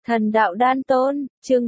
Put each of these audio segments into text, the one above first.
Thần đạo đan tôn, chương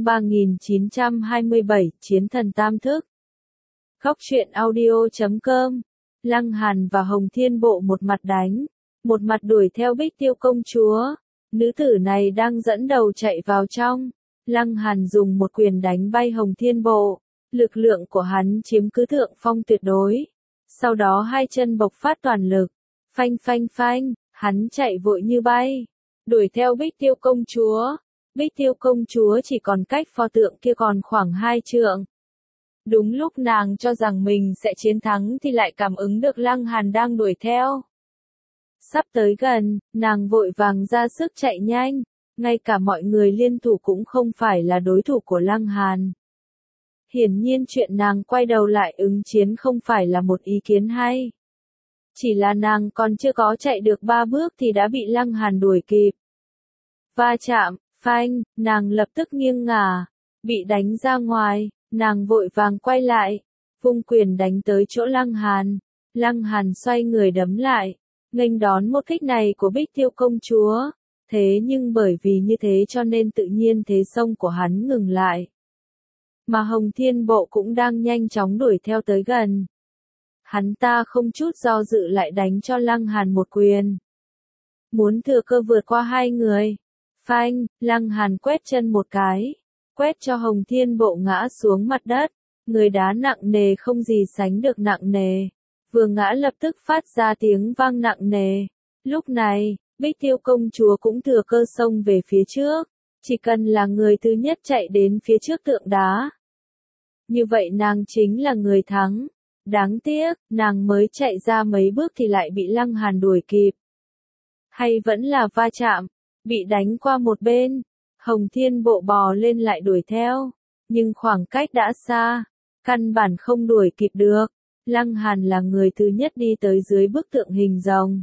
3927, Chiến thần tam thức. Góc truyện audio.com. Lăng Hàn và Hồng Thiên Bộ một mặt đánh, một mặt đuổi theo Bích Tiêu công chúa. Nữ tử này đang dẫn đầu chạy vào trong. Lăng Hàn dùng một quyền đánh bay Hồng Thiên Bộ. Lực lượng của hắn chiếm cứ thượng phong tuyệt đối. Sau đó hai chân bộc phát toàn lực. Phanh phanh phanh, hắn chạy vội như bay. Đuổi theo Bích Tiêu công chúa. Bích Tiêu công chúa chỉ còn cách pho tượng kia còn khoảng 2 trượng. Đúng lúc nàng cho rằng mình sẽ chiến thắng thì lại cảm ứng được Lăng Hàn đang đuổi theo. Sắp tới gần, nàng vội vàng ra sức chạy nhanh, ngay cả mọi người liên thủ cũng không phải là đối thủ của Lăng Hàn. Hiển nhiên chuyện nàng quay đầu lại ứng chiến không phải là một ý kiến hay. Chỉ là nàng còn chưa có chạy được 3 bước thì đã bị Lăng Hàn đuổi kịp. Va chạm, phanh, nàng lập tức nghiêng ngả, bị đánh ra ngoài, nàng vội vàng quay lại, vung quyền đánh tới chỗ Lăng Hàn. Lăng Hàn xoay người đấm lại, nghênh đón một kích này của Bích Tiêu công chúa. Thế nhưng bởi vì như thế cho nên tự nhiên thế xông của hắn ngừng lại. Mà Hồng Thiên Bộ cũng đang nhanh chóng đuổi theo tới gần. Hắn ta không chút do dự lại đánh cho Lăng Hàn một quyền. Muốn thừa cơ vượt qua hai người. Phanh, Lăng Hàn quét chân một cái, quét cho Hồng Thiên Bộ ngã xuống mặt đất, người đá nặng nề không gì sánh được nặng nề, vừa ngã lập tức phát ra tiếng vang nặng nề. Lúc này, Bích Tiêu công chúa cũng thừa cơ xông về phía trước, chỉ cần là người thứ nhất chạy đến phía trước tượng đá. Như vậy nàng chính là người thắng, đáng tiếc, nàng mới chạy ra mấy bước thì lại bị Lăng Hàn đuổi kịp. Hay vẫn là va chạm. Bị đánh qua một bên, Hồng Thiên Bộ bò lên lại đuổi theo, nhưng khoảng cách đã xa, căn bản không đuổi kịp được. Lăng Hàn là người thứ nhất đi tới dưới bức tượng hình rồng.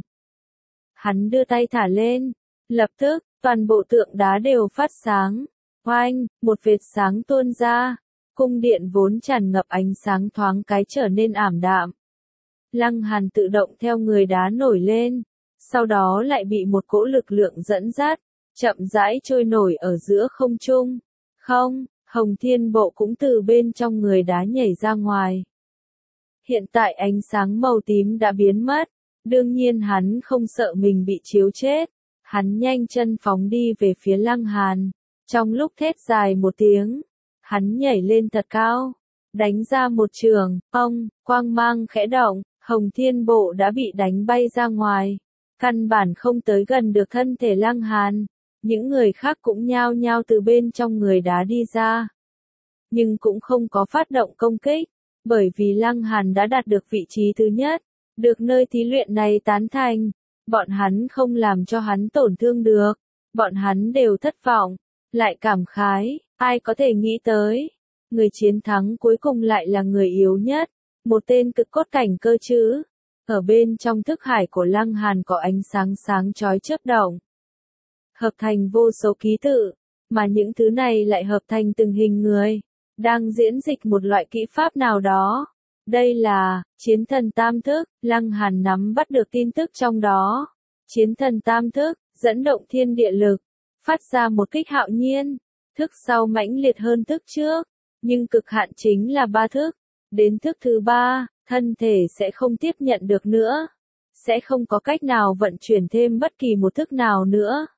Hắn đưa tay thả lên, lập tức, toàn bộ tượng đá đều phát sáng, oanh, một vệt sáng tuôn ra, cung điện vốn tràn ngập ánh sáng thoáng cái trở nên ảm đạm. Lăng Hàn tự động theo người đá nổi lên. Sau đó lại bị một cỗ lực lượng dẫn dắt, chậm rãi trôi nổi ở giữa không trung. Không, Hồng Thiên Bộ cũng từ bên trong người đá nhảy ra ngoài. Hiện tại ánh sáng màu tím đã biến mất, đương nhiên hắn không sợ mình bị chiếu chết. Hắn nhanh chân phóng đi về phía Lăng Hàn, trong lúc thét dài một tiếng, hắn nhảy lên thật cao, đánh ra một chưởng, quang mang khẽ động, Hồng Thiên Bộ đã bị đánh bay ra ngoài. Căn bản không tới gần được thân thể Lăng Hàn, những người khác cũng nhao nhao từ bên trong người đá đi ra. Nhưng cũng không có phát động công kích, bởi vì Lăng Hàn đã đạt được vị trí thứ nhất, được nơi thí luyện này tán thành, bọn hắn không làm cho hắn tổn thương được, bọn hắn đều thất vọng, lại cảm khái, ai có thể nghĩ tới, người chiến thắng cuối cùng lại là người yếu nhất, một tên cực cốt cảnh cơ chứ. Ở bên trong thức hải của Lăng Hàn có ánh sáng sáng chói chớp động, hợp thành vô số ký tự, mà những thứ này lại hợp thành từng hình người, đang diễn dịch một loại kỹ pháp nào đó. Đây là Chiến thần tam thức. Lăng Hàn nắm bắt được tin tức trong đó. Chiến thần tam thức, dẫn động thiên địa lực, phát ra một kích hạo nhiên, thức sau mãnh liệt hơn thức trước, nhưng cực hạn chính là 3 thức, đến thức thứ 3. Thân thể sẽ không tiếp nhận được nữa, sẽ không có cách nào vận chuyển thêm bất kỳ một thức nào nữa.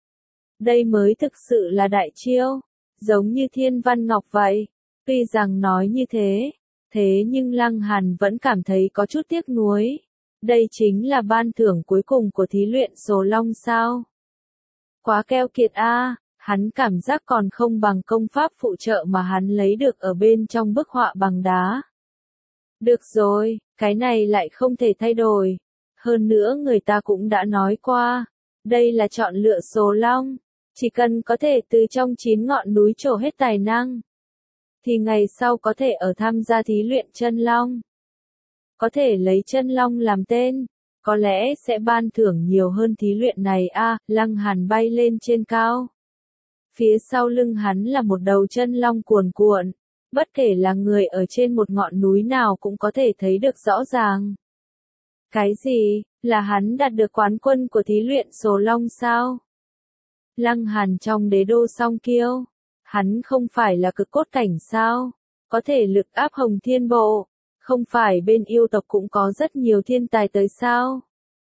Đây mới thực sự là đại chiêu, giống như Thiên Văn Ngọc vậy. Tuy rằng nói như thế nhưng Lăng Hàn vẫn cảm thấy có chút tiếc nuối. Đây chính là ban thưởng cuối cùng của thí luyện Sồ Long sao? Quá keo kiệt a, hắn cảm giác còn không bằng công pháp phụ trợ mà hắn lấy được ở bên trong bức họa bằng đá. Được rồi, cái này lại không thể thay đổi. Hơn nữa người ta cũng đã nói qua, đây là chọn lựa Sồ Long. Chỉ cần có thể từ trong 9 ngọn núi trổ hết tài năng, thì ngày sau có thể ở tham gia thí luyện chân long. Có thể lấy chân long làm tên, có lẽ sẽ ban thưởng nhiều hơn thí luyện này a. Lăng Hàn bay lên trên cao. Phía sau lưng hắn là một đầu chân long cuồn cuộn. Bất kể là người ở trên một ngọn núi nào cũng có thể thấy được rõ ràng. Cái gì, là hắn đạt được quán quân của thí luyện Sồ Long sao? Lăng Hàn trong đế đô song kiêu, hắn không phải là cực cốt cảnh sao, có thể lực áp Hồng Thiên Bộ, không phải bên yêu tộc cũng có rất nhiều thiên tài tới sao.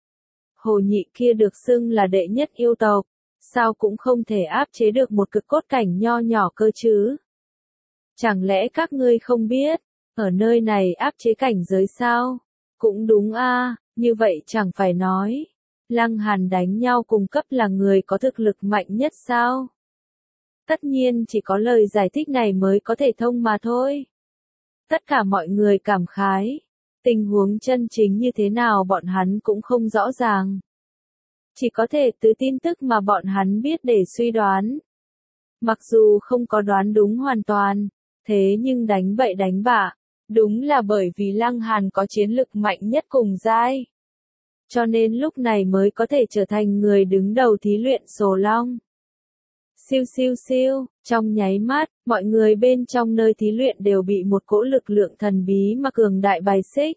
Hồ Nhị kia được xưng là đệ nhất yêu tộc, sao cũng không thể áp chế được một cực cốt cảnh nho nhỏ cơ chứ. Chẳng lẽ các ngươi không biết, ở nơi này áp chế cảnh giới sao? Cũng đúng a, như vậy chẳng phải nói. Lăng Hàn đánh nhau cùng cấp là người có thực lực mạnh nhất sao? Tất nhiên chỉ có lời giải thích này mới có thể thông mà thôi. Tất cả mọi người cảm khái. Tình huống chân chính như thế nào bọn hắn cũng không rõ ràng. Chỉ có thể từ tin tức mà bọn hắn biết để suy đoán. Mặc dù không có đoán đúng hoàn toàn, thế nhưng đánh bậy đánh bạ, đúng là bởi vì Lăng Hàn có chiến lực mạnh nhất cùng giai. Cho nên lúc này mới có thể trở thành người đứng đầu thí luyện Sổ Long. Siêu siêu siêu, trong nháy mắt, mọi người bên trong nơi thí luyện đều bị một cỗ lực lượng thần bí mà cường đại bài xích.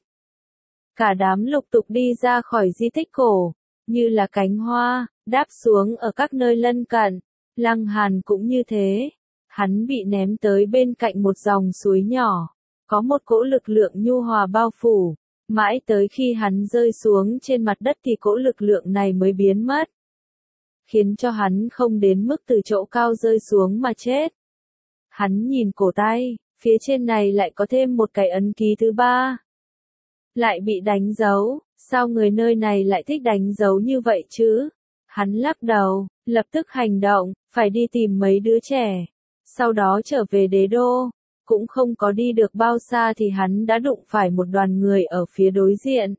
Cả đám lục tục đi ra khỏi di tích cổ, như là cánh hoa, đáp xuống ở các nơi lân cận. Lăng Hàn cũng như thế, hắn bị ném tới bên cạnh một dòng suối nhỏ, có một cỗ lực lượng nhu hòa bao phủ, mãi tới khi hắn rơi xuống trên mặt đất thì cỗ lực lượng này mới biến mất, khiến cho hắn không đến mức từ chỗ cao rơi xuống mà chết. Hắn nhìn cổ tay, phía trên này lại có thêm một cái ấn ký thứ ba. Lại bị đánh dấu, sao người nơi này lại thích đánh dấu như vậy chứ? Hắn lắc đầu, lập tức hành động, phải đi tìm mấy đứa trẻ. Sau đó trở về đế đô, cũng không có đi được bao xa thì hắn đã đụng phải một đoàn người ở phía đối diện.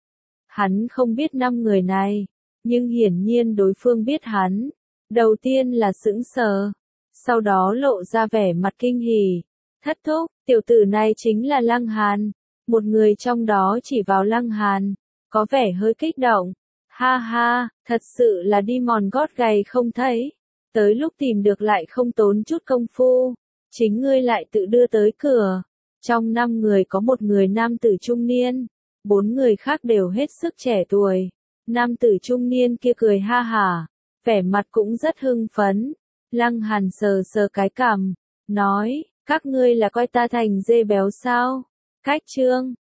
Hắn không biết 5 người này, nhưng hiển nhiên đối phương biết hắn. Đầu tiên là sững sờ, sau đó lộ ra vẻ mặt kinh hỉ. Thất thúc, tiểu tử này chính là Lăng Hàn. Một người trong đó chỉ vào Lăng Hàn, có vẻ hơi kích động. Ha ha, thật sự là đi mòn gót gầy không thấy. Tới lúc tìm được lại không tốn chút công phu. Chính ngươi lại tự đưa tới cửa. Trong 5 người có một người nam tử trung niên. 4 người khác đều hết sức trẻ tuổi. Nam tử trung niên kia cười ha hả. Vẻ mặt cũng rất hưng phấn. Lăng Hàn sờ sờ cái cằm. Nói, các ngươi là coi ta thành dê béo sao? Cách chương